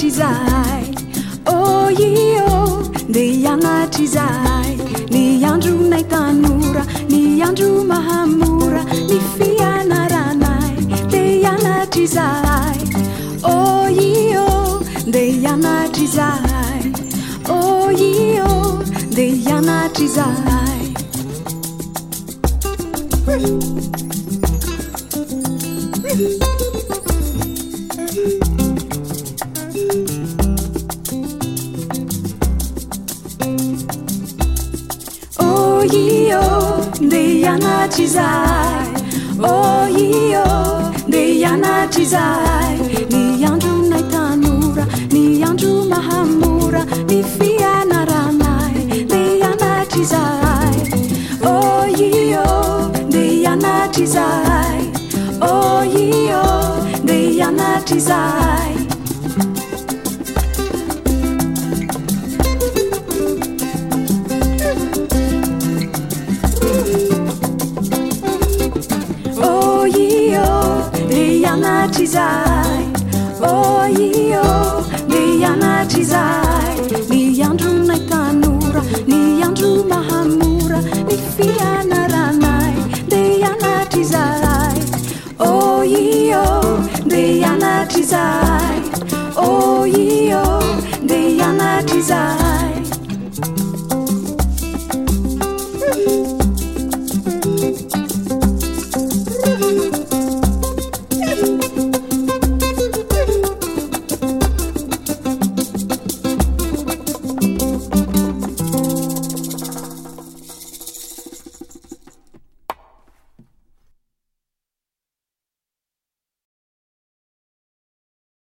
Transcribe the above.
ianatrizay oh io de ianatrizay ny andronay tanora ny andro mahamora ny fianaranay de ianatrizay oh io de ianatrizay oh io de ianatrizay oh io de ianatrizay oh io de ianatrizay ny andronay tanora ny andro mahamora ny fianaranay de ianatrizay oh io de ianatrizay oh io de ianatrizay oh io de ianatrizay